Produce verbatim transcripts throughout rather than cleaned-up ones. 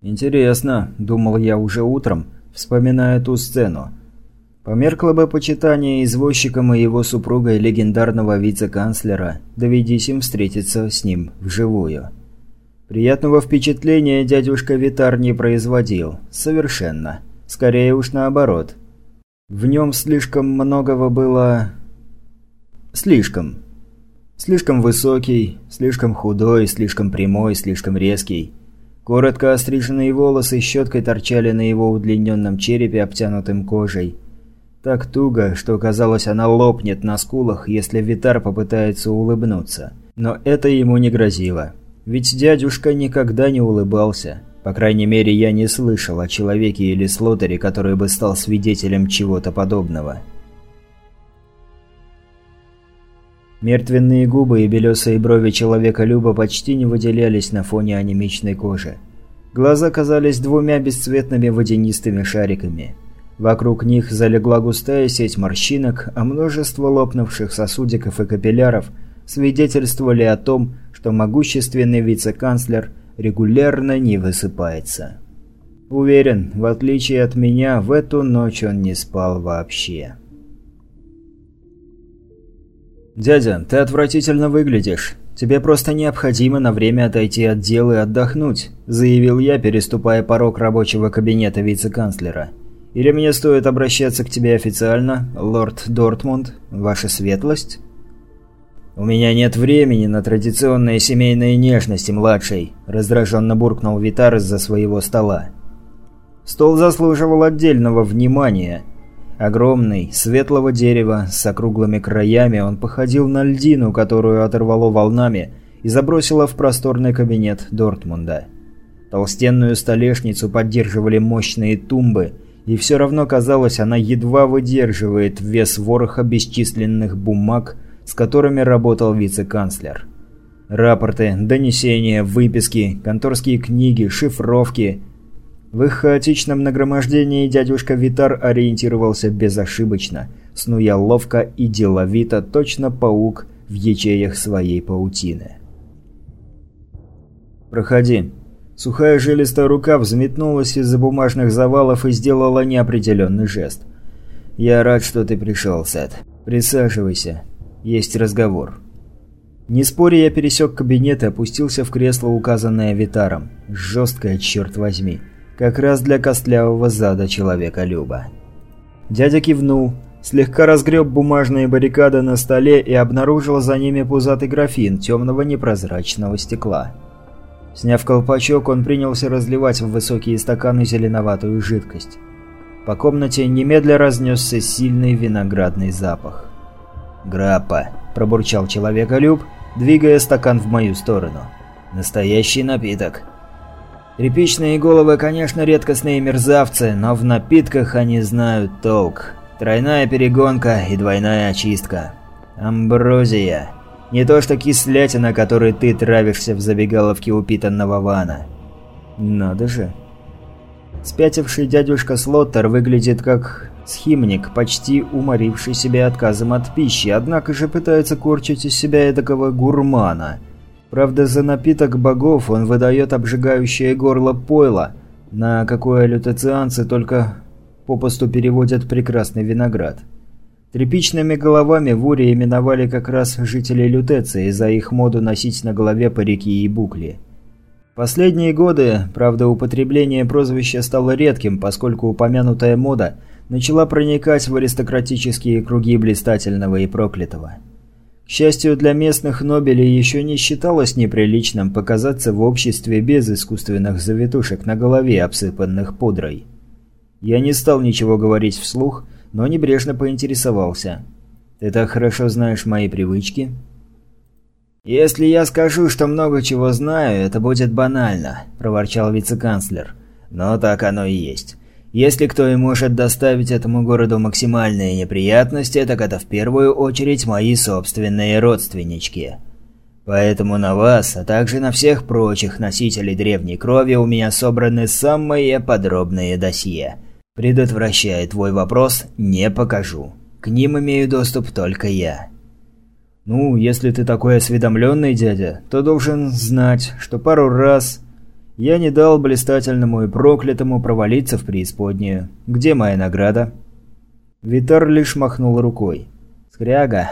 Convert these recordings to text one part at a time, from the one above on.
«Интересно», – думал я уже утром, вспоминая ту сцену. Померкло бы почитание извозчиком и его супругой легендарного вице-канцлера, доведись им встретиться с ним вживую. Приятного впечатления дядюшка Витар не производил. Совершенно. Скорее уж наоборот. В нем слишком многого было... Слишком. Слишком высокий, слишком худой, слишком прямой, слишком резкий. Коротко остриженные волосы щеткой торчали на его удлиненном черепе, обтянутым кожей. Так туго, что казалось, она лопнет на скулах, если Витар попытается улыбнуться. Но это ему не грозило. Ведь дядюшка никогда не улыбался. По крайней мере, я не слышал о человеке или слотаре, который бы стал свидетелем чего-то подобного. Мертвенные губы и белесые брови человека-люба почти не выделялись на фоне анемичной кожи. Глаза казались двумя бесцветными водянистыми шариками. Вокруг них залегла густая сеть морщинок, а множество лопнувших сосудиков и капилляров свидетельствовали о том, что могущественный вице-канцлер регулярно не высыпается. Уверен, в отличие от меня, в эту ночь он не спал вообще. «Дядя, ты отвратительно выглядишь. Тебе просто необходимо на время отойти от дел и отдохнуть», – заявил я, переступая порог рабочего кабинета вице-канцлера. «Или мне стоит обращаться к тебе официально, лорд Дортмунд, ваша светлость?» «У меня нет времени на традиционные семейные нежности, младший», – раздраженно буркнул Витар из-за своего стола. Стол заслуживал отдельного внимания. Огромный, светлого дерева, с округлыми краями, он походил на льдину, которую оторвало волнами и забросило в просторный кабинет Дортмунда. Толстенную столешницу поддерживали мощные тумбы, и все равно казалось, она едва выдерживает вес вороха бесчисленных бумаг, с которыми работал вице-канцлер. Рапорты, донесения, выписки, конторские книги, шифровки. В их хаотичном нагромождении дядюшка Витар ориентировался безошибочно, снуя ловко и деловито, точно паук в ячеях своей паутины. «Проходи». Сухая жилистая рука взметнулась из-за бумажных завалов и сделала неопределенный жест. «Я рад, что ты пришел, Сет. Присаживайся. Есть разговор». Не споря, я пересек кабинет и опустился в кресло, указанное Витаром. Жесткое, черт возьми. Как раз для костлявого зада человека-люба. Дядя кивнул, слегка разгреб бумажные баррикады на столе и обнаружил за ними пузатый графин темного непрозрачного стекла. Сняв колпачок, он принялся разливать в высокие стаканы зеленоватую жидкость. По комнате немедля разнесся сильный виноградный запах. «Граппа», – пробурчал человека-люб, двигая стакан в мою сторону. «Настоящий напиток». Тряпичные головы, конечно, редкостные мерзавцы, но в напитках они знают толк. Тройная перегонка и двойная очистка. Амброзия. Не то что кислятина, которой ты травишься в забегаловке упитанного Вана. Надо же. Спятивший дядюшка Слоттер выглядит как схимник, почти уморивший себя отказом от пищи, однако же пытается корчить из себя эдакого гурмана. Правда, за напиток богов он выдает обжигающее горло пойло, на какое лютецианцы только попусту переводят прекрасный виноград. Тряпичными головами в Уре именовали как раз жителей Лютеции за их моду носить на голове парики и букли. Последние годы, правда, употребление прозвища стало редким, поскольку упомянутая мода начала проникать в аристократические круги блистательного и проклятого. К счастью для местных нобелей, еще не считалось неприличным показаться в обществе без искусственных завитушек на голове, обсыпанных пудрой. Я не стал ничего говорить вслух, но небрежно поинтересовался. «Ты так хорошо знаешь мои привычки?» «Если я скажу, что много чего знаю, это будет банально», – проворчал вице-канцлер. «Но так оно и есть. Если кто и может доставить этому городу максимальные неприятности, так это в первую очередь мои собственные родственнички. Поэтому на вас, а также на всех прочих носителей древней крови у меня собраны самые подробные досье. Предотвращая твой вопрос, не покажу. К ним имею доступ только я». «Ну, если ты такой осведомленный, дядя, то должен знать, что пару раз Я не дал блистательному и проклятому провалиться в преисподнюю. Где моя награда?» Витар лишь махнул рукой. «Скряга».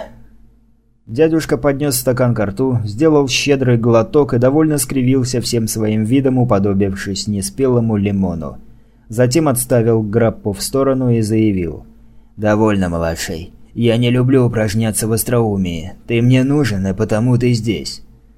Дядюшка поднес стакан ко рту, сделал щедрый глоток и довольно скривился всем своим видом, уподобившись неспелому лимону. Затем отставил граппу в сторону и заявил. «Довольно, младший. Я не люблю упражняться в остроумии. Ты мне нужен, и потому ты здесь».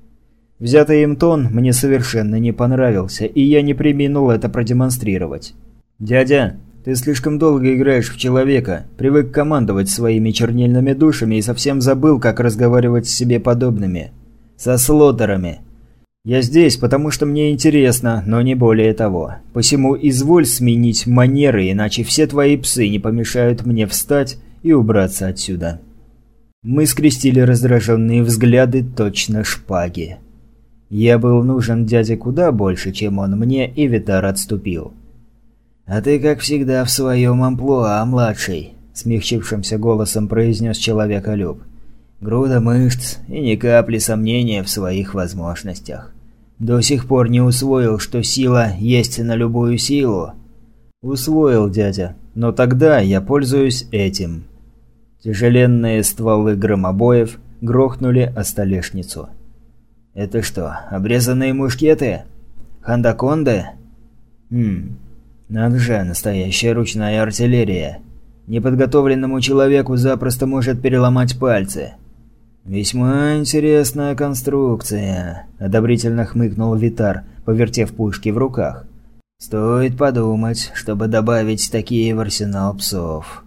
Взятый им тон мне совершенно не понравился, и я не преминул это продемонстрировать. «Дядя, ты слишком долго играешь в человека, привык командовать своими чернильными душами и совсем забыл, как разговаривать с себе подобными. Со слоттерами. Я здесь, потому что мне интересно, но не более того. Посему изволь сменить манеры, иначе все твои псы не помешают мне встать и убраться отсюда». Мы скрестили раздраженные взгляды, точно шпаги. Я был нужен дяде куда больше, чем он мне, и Витар отступил. «А ты, как всегда, в своем амплуа, младший», – смягчившимся голосом произнес человеколюб. «Груда мышц и ни капли сомнения в своих возможностях. До сих пор не усвоил, что сила есть на любую силу?» «Усвоил, дядя, но тогда я пользуюсь этим». Тяжеленные стволы громобоев грохнули о столешницу. «Это что, обрезанные мушкеты? Хандаконды?» «Хм, надо же, настоящая ручная артиллерия. Неподготовленному человеку запросто может переломать пальцы». «Весьма интересная конструкция», – одобрительно хмыкнул Витар, повертев пушки в руках. «Стоит подумать, чтобы добавить такие в арсенал псов».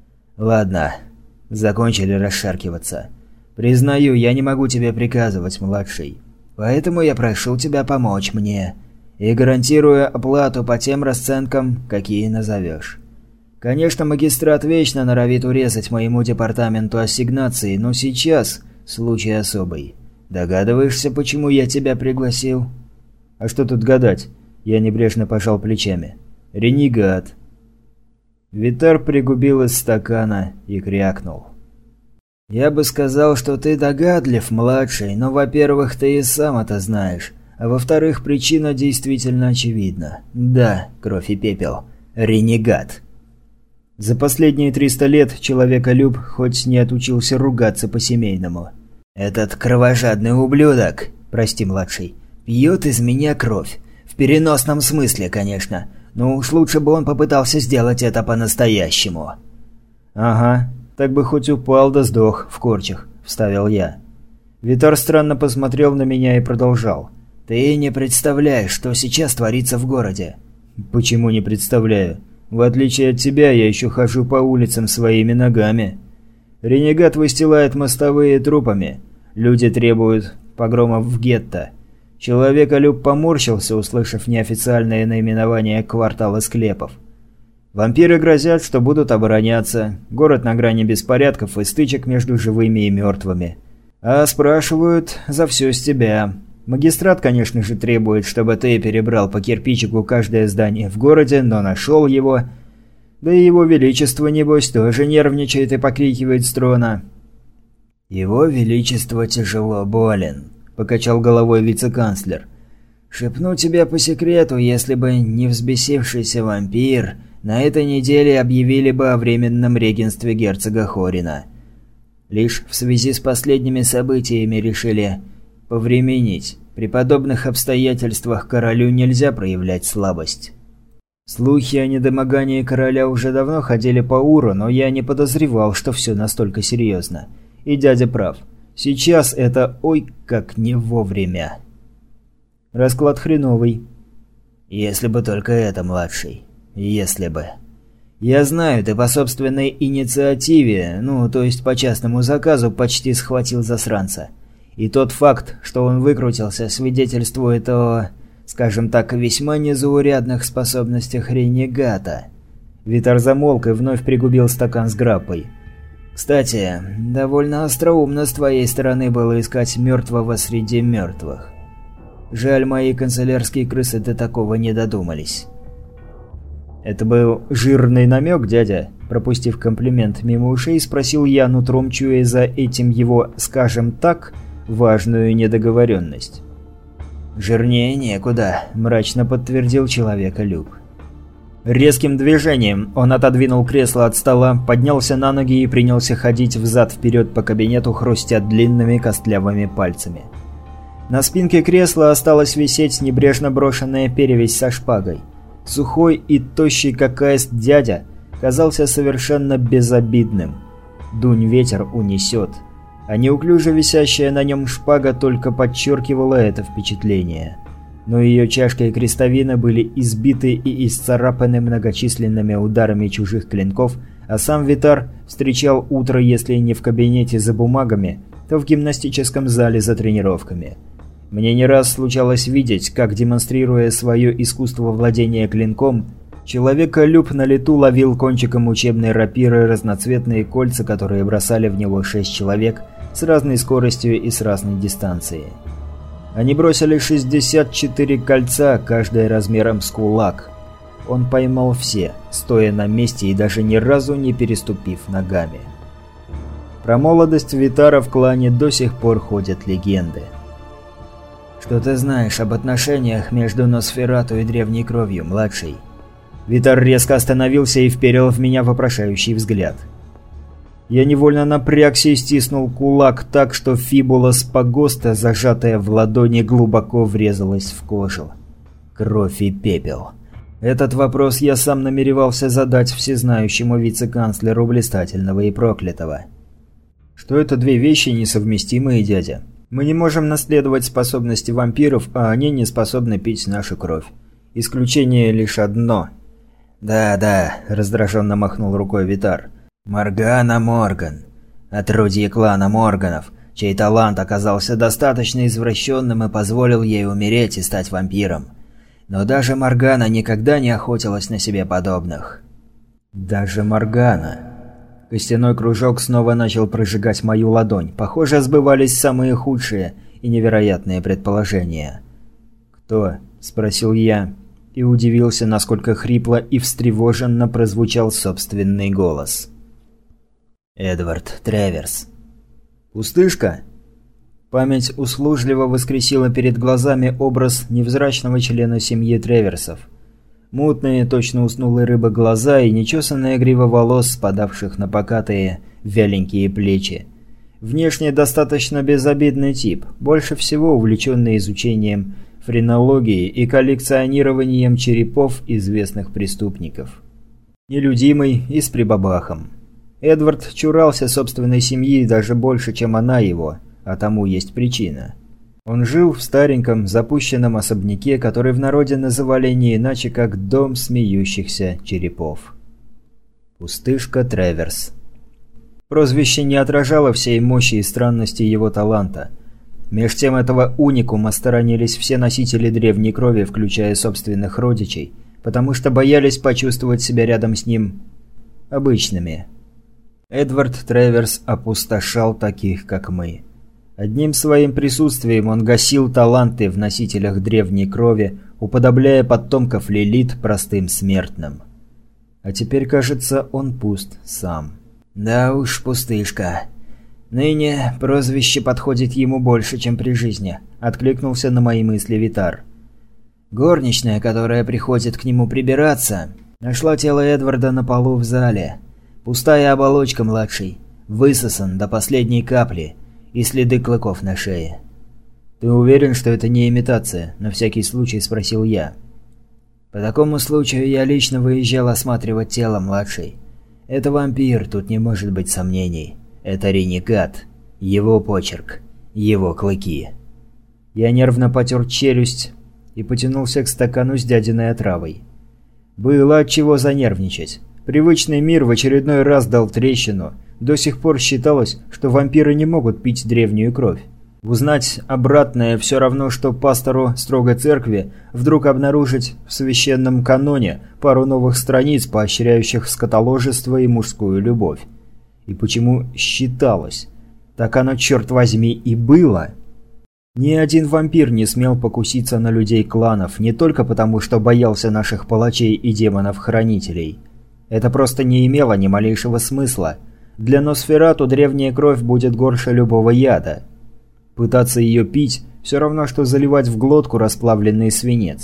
«Ладно, закончили расшаркиваться. Признаю, я не могу тебе приказывать, младший. Поэтому я прошу тебя помочь мне. И гарантирую оплату по тем расценкам, какие назовешь. Конечно, магистрат вечно норовит урезать моему департаменту ассигнации, но сейчас случай особый. Догадываешься, почему я тебя пригласил?» «А что тут гадать?» Я небрежно пожал плечами. «Ренегат». Витар пригубил из стакана и крякнул. «Я бы сказал, что ты догадлив, младший, но, во-первых, ты и сам это знаешь, а во-вторых, причина действительно очевидна. Да, кровь и пепел. Ренегат». За последние триста лет человеколюб хоть не отучился ругаться по-семейному. «Этот кровожадный ублюдок, прости, младший, пьет из меня кровь. В переносном смысле, конечно, но уж лучше бы он попытался сделать это по-настоящему». «Ага. Так бы хоть упал да сдох в корчах», – вставил я. Витар странно посмотрел на меня и продолжал. «Ты не представляешь, что сейчас творится в городе». «Почему не представляю? В отличие от тебя, я еще хожу по улицам своими ногами. Ренегат выстилает мостовые трупами. Люди требуют погромов в гетто». Человеколюб поморщился, услышав неофициальное наименование квартала склепов. Вампиры грозят, что будут обороняться. Город на грани беспорядков и стычек между живыми и мертвыми. А спрашивают за все с тебя. Магистрат, конечно же, требует, чтобы ты перебрал по кирпичику каждое здание в городе, но нашел его. Да и его величество, небось, тоже нервничает и покрикивает с трона. «Его величество тяжело болен», – покачал головой вице-канцлер. «Шепну тебе по секрету, если бы не взбесившийся вампир, на этой неделе объявили бы о временном регенстве герцога Хорина. Лишь в связи с последними событиями решили повременить. При подобных обстоятельствах королю нельзя проявлять слабость». Слухи о недомогании короля уже давно ходили по Уру, но я не подозревал, что все настолько серьезно. И дядя прав. Сейчас это ой как не вовремя. Расклад хреновый. «Если бы только это, младший. Если бы. Я знаю, ты по собственной инициативе, ну, то есть по частному заказу, почти схватил засранца. И тот факт, что он выкрутился, свидетельствует о, скажем так, весьма незаурядных способностях ренегата». Витар замолк и вновь пригубил стакан с граппой. «Кстати, довольно остроумно с твоей стороны было искать мертвого среди мертвых. Жаль, мои канцелярские крысы до такого не додумались». «Это был жирный намек, дядя?» Пропустив комплимент мимо ушей, спросил я, нутром чуя за этим его, скажем так, важную недоговоренность. «Жирнее некуда», – мрачно подтвердил человеколюб. Резким движением он отодвинул кресло от стола, поднялся на ноги и принялся ходить взад-вперед по кабинету, хрустя длинными костлявыми пальцами. На спинке кресла осталась висеть небрежно брошенная перевязь со шпагой. Сухой и тощий как аист дядя казался совершенно безобидным. Дунь ветер унесет. А неуклюже висящая на нем шпага только подчеркивала это впечатление. Но ее чашка и крестовина были избиты и исцарапаны многочисленными ударами чужих клинков, а сам Витар встречал утро, если не в кабинете за бумагами, то в гимнастическом зале за тренировками. Мне не раз случалось видеть, как, демонстрируя свое искусство владения клинком, человеколюб на лету ловил кончиком учебной рапиры разноцветные кольца, которые бросали в него шесть человек с разной скоростью и с разной дистанцией. Они бросили шестьдесят четыре кольца, каждое размером с кулак. Он поймал все, стоя на месте и даже ни разу не переступив ногами. Про молодость Витара в клане до сих пор ходят легенды. «Что ты знаешь об отношениях между Носферату и Древней Кровью, младший?» Витар резко остановился и вперил в меня вопрошающий взгляд. Я невольно напрягся и стиснул кулак так, что фибула спагоста, зажатая в ладони, глубоко врезалась в кожу. Кровь и пепел. Этот вопрос я сам намеревался задать всезнающему вице-канцлеру Блистательного и Проклятого. Что это две вещи несовместимые, дядя? Мы не можем наследовать способности вампиров, а они не способны пить нашу кровь. Исключение лишь одно. «Да-да», – раздраженно махнул рукой Витар. «Моргана Морган. Отродье клана Морганов, чей талант оказался достаточно извращенным и позволил ей умереть и стать вампиром. Но даже Моргана никогда не охотилась на себе подобных». «Даже Моргана». Костяной кружок снова начал прожигать мою ладонь. Похоже, сбывались самые худшие и невероятные предположения. «Кто?» – спросил я. И удивился, насколько хрипло и встревоженно прозвучал собственный голос. «Эдвард Треверс». «Пустышка?» Память услужливо воскресила перед глазами образ невзрачного члена семьи Треверсов. Мутные, точно уснулые рыбы глаза и нечесанная грива волос, спадавших на покатые, вяленькие плечи. Внешне достаточно безобидный тип, больше всего увлеченный изучением френологии и коллекционированием черепов известных преступников. Нелюдимый и с прибабахом. Эдвард чурался собственной семьи даже больше, чем она его, а тому есть причина. Он жил в стареньком, запущенном особняке, который в народе называли не иначе, как «Дом смеющихся черепов». Пустышка Треверс. Прозвище не отражало всей мощи и странности его таланта. Меж тем этого уникума сторонились все носители древней крови, включая собственных родичей, потому что боялись почувствовать себя рядом с ним обычными. Эдвард Треверс опустошал таких, как мы. Одним своим присутствием он гасил таланты в носителях древней крови, уподобляя потомков Лилит простым смертным. А теперь, кажется, он пуст сам. Да уж, пустышка. Ныне прозвище подходит ему больше, чем при жизни, откликнулся на мои мысли Витар. Горничная, которая приходит к нему прибираться, нашла тело Эдварда на полу в зале. Пустая оболочка, младший, высосан до последней капли и следы клыков на шее. «Ты уверен, что это не имитация?» – на всякий случай спросил я. «По такому случаю я лично выезжал осматривать тело, младший. Это вампир, тут не может быть сомнений. Это ренегат. Его почерк. Его клыки». Я нервно потер челюсть и потянулся к стакану с дядиной отравой. Было от чего занервничать. Привычный мир в очередной раз дал трещину. До сих пор считалось, что вампиры не могут пить древнюю кровь. Узнать обратное все равно, что пастору строгой церкви вдруг обнаружить в священном каноне пару новых страниц, поощряющих скотоложество и мужскую любовь. И почему считалось? Так оно, черт возьми, и было. Ни один вампир не смел покуситься на людей кланов, не только потому, что боялся наших палачей и демонов-хранителей. Это просто не имело ни малейшего смысла. Для Носферату древняя кровь будет горше любого яда. Пытаться ее пить Все равно, что заливать в глотку расплавленный свинец.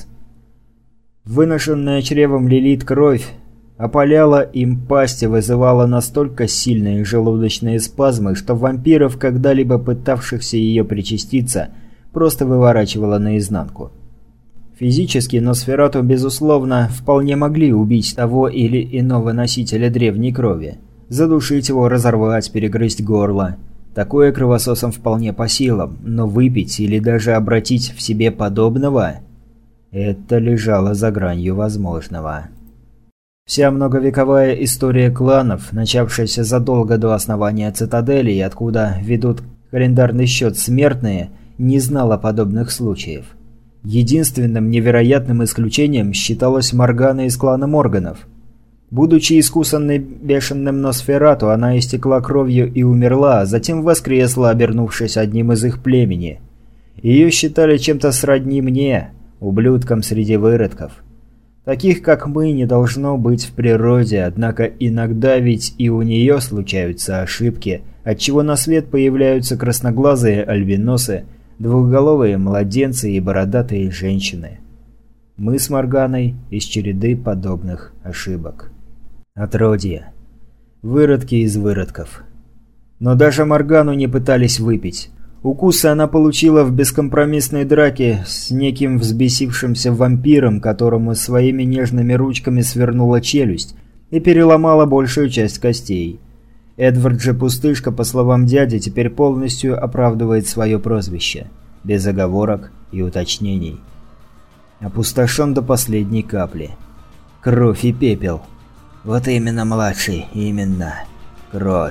Выношенная чревом Лилит кровь опаляла им пасть и вызывала настолько сильные желудочные спазмы, что вампиров, когда-либо пытавшихся ее причаститься, просто выворачивала наизнанку. Физически Носферату, безусловно, вполне могли убить того или иного носителя древней крови. Задушить его, разорвать, перегрызть горло. Такое кровососам вполне по силам, но выпить или даже обратить в себе подобного – это лежало за гранью возможного. Вся многовековая история кланов, начавшаяся задолго до основания цитадели и откуда ведут календарный счет смертные, не знала подобных случаев. Единственным невероятным исключением считалась Моргана из клана Морганов. Будучи искусанной бешеным Носферату, она истекла кровью и умерла, а затем воскресла, обернувшись одним из их племени. Ее считали чем-то сродни мне, ублюдком среди выродков. Таких, как мы, не должно быть в природе, однако иногда ведь и у нее случаются ошибки, отчего на свет появляются красноглазые альбиносы, двухголовые младенцы и бородатые женщины. Мы с Морганой из череды подобных ошибок. Отродье. Выродки из выродков. Но даже Моргану не пытались выпить. Укусы она получила в бескомпромиссной драке с неким взбесившимся вампиром, которому своими нежными ручками свернула челюсть и переломала большую часть костей. Эдвард же Пустышка, по словам дяди, теперь полностью оправдывает свое прозвище. Без оговорок и уточнений. Опустошен до последней капли. Кровь и пепел. Вот именно, младший, именно. Кровь.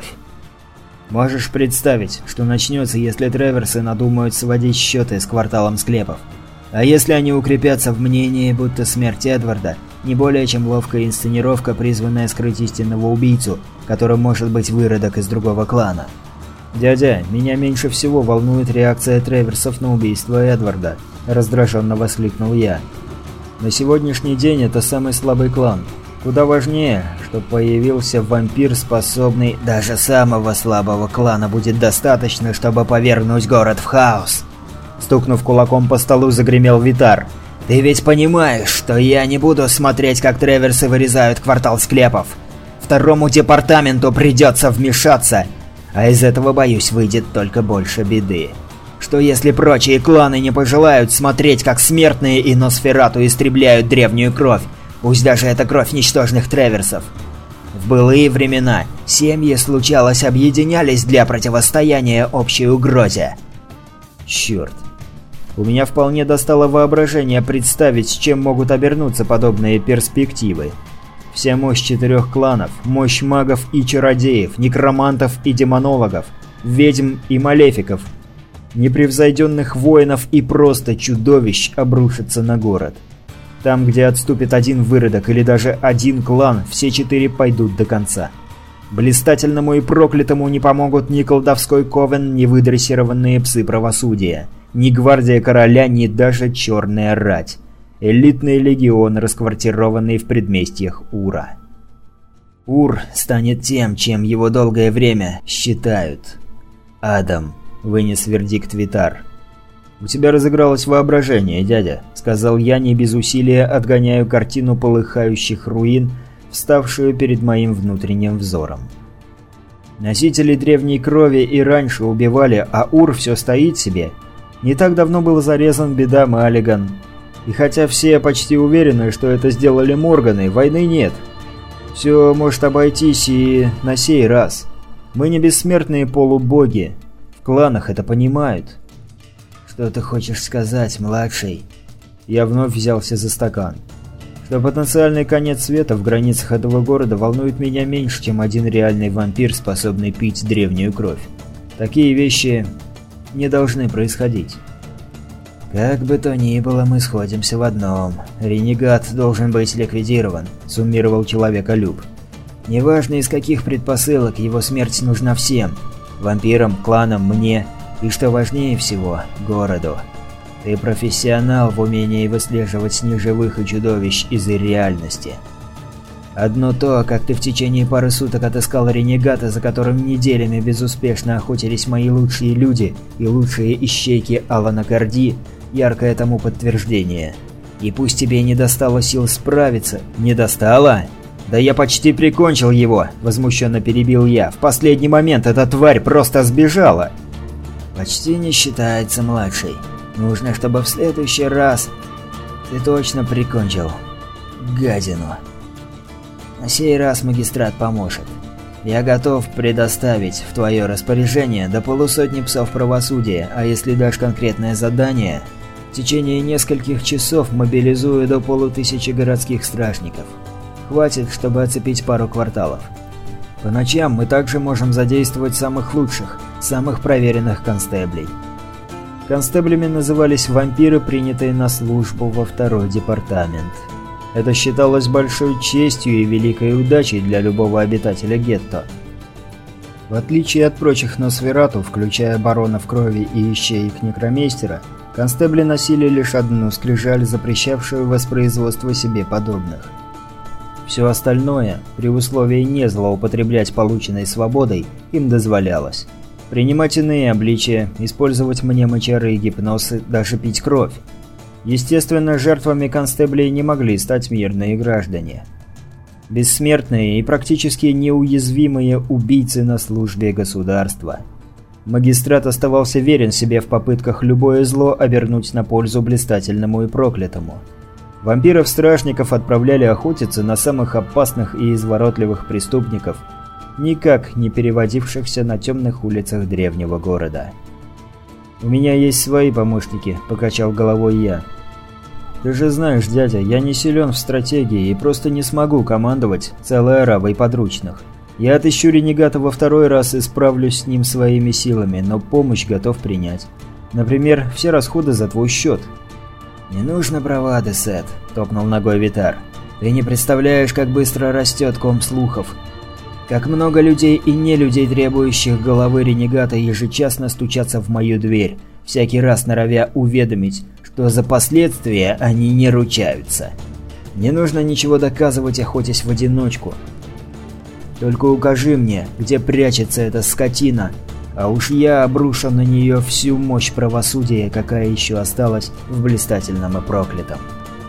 Можешь представить, что начнется, если Треверсы надумают сводить счеты с кварталом склепов. А если они укрепятся в мнении, будто смерть Эдварда не более чем ловкая инсценировка, призванная скрыть истинного убийцу, которым может быть выродок из другого клана. «Дядя, меня меньше всего волнует реакция Треверсов на убийство Эдварда», – раздраженно воскликнул я. «На сегодняшний день это самый слабый клан. Куда важнее, что появился вампир, способный... Даже самого слабого клана будет достаточно, чтобы повергнуть город в хаос!» Стукнув кулаком по столу, загремел Витар. «Ты ведь понимаешь, что я не буду смотреть, как Треверсы вырезают квартал склепов. Второму департаменту придется вмешаться, а из этого, боюсь, выйдет только больше беды. Что если прочие кланы не пожелают смотреть, как смертные и Носферату истребляют древнюю кровь, пусть даже это кровь ничтожных Треверсов? В былые времена семьи, случалось, объединялись для противостояния общей угрозе». Черт. У меня вполне достало воображение представить, с чем могут обернуться подобные перспективы. Вся мощь четырех кланов, мощь магов и чародеев, некромантов и демонологов, ведьм и малефиков, непревзойденных воинов и просто чудовищ обрушится на город. Там, где отступит один выродок или даже один клан, все четыре пойдут до конца. Блистательному и проклятому не помогут ни колдовской ковен, ни выдрессированные псы правосудия, ни гвардия короля, ни даже черная рать. Элитный легион, расквартированный в предместьях Ура. Ур станет тем, чем его долгое время считают. «Адом», — вынес вердикт Витар. «У тебя разыгралось воображение, дядя», — сказал я, не без усилия отгоняю картину полыхающих руин, вставшую перед моим внутренним взором. Носители древней крови и раньше убивали, а Ур все стоит себе. Не так давно был зарезан беда Маллиган. И хотя все почти уверены, что это сделали Морганы, войны нет. Все может обойтись и на сей раз. Мы не бессмертные полубоги. В кланах это понимают. «Что ты хочешь сказать, младший?» Я вновь взялся за стакан. Что потенциальный конец света в границах этого города волнует меня меньше, чем один реальный вампир, способный пить древнюю кровь. Такие вещи не должны происходить. «Как бы то ни было, мы сходимся в одном. Ренегат должен быть ликвидирован», — суммировал человеколюб. «Неважно, из каких предпосылок, его смерть нужна всем. Вампирам, кланам, мне и, что важнее всего, городу. Ты профессионал в умении выслеживать неживых и чудовищ из реальности». Одно то, как ты в течение пары суток отыскал ренегата, за которым неделями безуспешно охотились мои лучшие люди и лучшие ищейки Алана Горди, яркое тому подтверждение. И пусть тебе не достало сил справиться. Не достало? Да я почти прикончил его, возмущенно перебил я. В последний момент эта тварь просто сбежала. Почти не считается, младший. Нужно, чтобы в следующий раз ты точно прикончил гадину. На сей раз магистрат поможет. Я готов предоставить в твое распоряжение до полусотни псов правосудия, а если дашь конкретное задание, в течение нескольких часов мобилизую до полутысячи городских стражников. Хватит, чтобы оцепить пару кварталов. По ночам мы также можем задействовать самых лучших, самых проверенных констеблей. Констеблями назывались вампиры, принятые на службу во второй департамент. Это считалось большой честью и великой удачей для любого обитателя гетто. В отличие от прочих носферату, включая баронов крови и ищеек некромейстера, констебли носили лишь одну скрижаль, запрещавшую воспроизводство себе подобных. Все остальное, при условии не злоупотреблять полученной свободой, им дозволялось. Принимать иные обличия, использовать мнемочары и гипнозы, даже пить кровь. Естественно, жертвами констеблей не могли стать мирные граждане. Бессмертные и практически неуязвимые убийцы на службе государства. Магистрат оставался верен себе в попытках любое зло обернуть на пользу блистательному и проклятому. Вампиров-стражников отправляли охотиться на самых опасных и изворотливых преступников, никак не переводившихся на темных улицах древнего города. «У меня есть свои помощники», – покачал головой я. «Ты же знаешь, дядя, я не силен в стратегии и просто не смогу командовать целой аравой подручных. Я отыщу ренегата во второй раз и справлюсь с ним своими силами, но помощь готов принять. Например, все расходы за твой счет». «Не нужно бравады, Сет», – топнул ногой Витар. «Ты не представляешь, как быстро растет ком слухов. Как много людей и не людей, требующих головы ренегата, ежечасно стучатся в мою дверь, всякий раз норовя уведомить, что за последствия они не ручаются. Не нужно ничего доказывать, охотясь в одиночку. Только укажи мне, где прячется эта скотина, а уж я обрушу на нее всю мощь правосудия, какая еще осталась в блистательном и проклятом».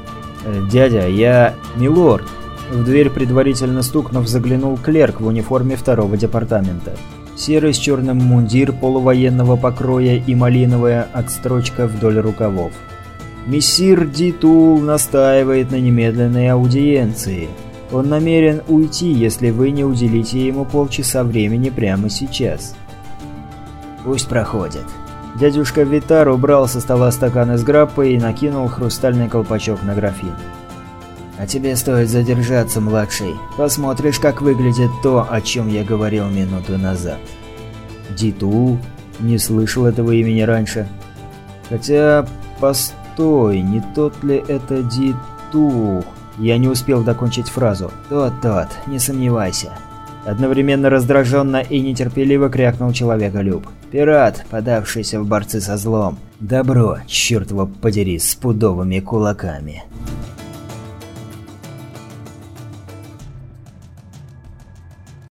«Дядя, я... милорд!» В дверь, предварительно стукнув, заглянул клерк в униформе второго департамента. Серый с черным мундир полувоенного покроя и малиновая отстрочка вдоль рукавов. «Мессир Дитул настаивает на немедленной аудиенции. Он намерен уйти, если вы не уделите ему полчаса времени прямо сейчас». «Пусть проходит». Дядюшка Витар убрал со стола стакан с граппой и накинул хрустальный колпачок на графин. «А тебе стоит задержаться, младший. Посмотришь, как выглядит то, о чем я говорил минуту назад». «Дитул? Не слышал этого имени раньше. Хотя, постой, не тот ли это Дитул?» Я не успел докончить фразу. «Тот-тот, не сомневайся». Одновременно раздраженно и нетерпеливо крякнул человеколюб. «Пират, подавшийся в борцы со злом. Добро, черт его подери, с пудовыми кулаками».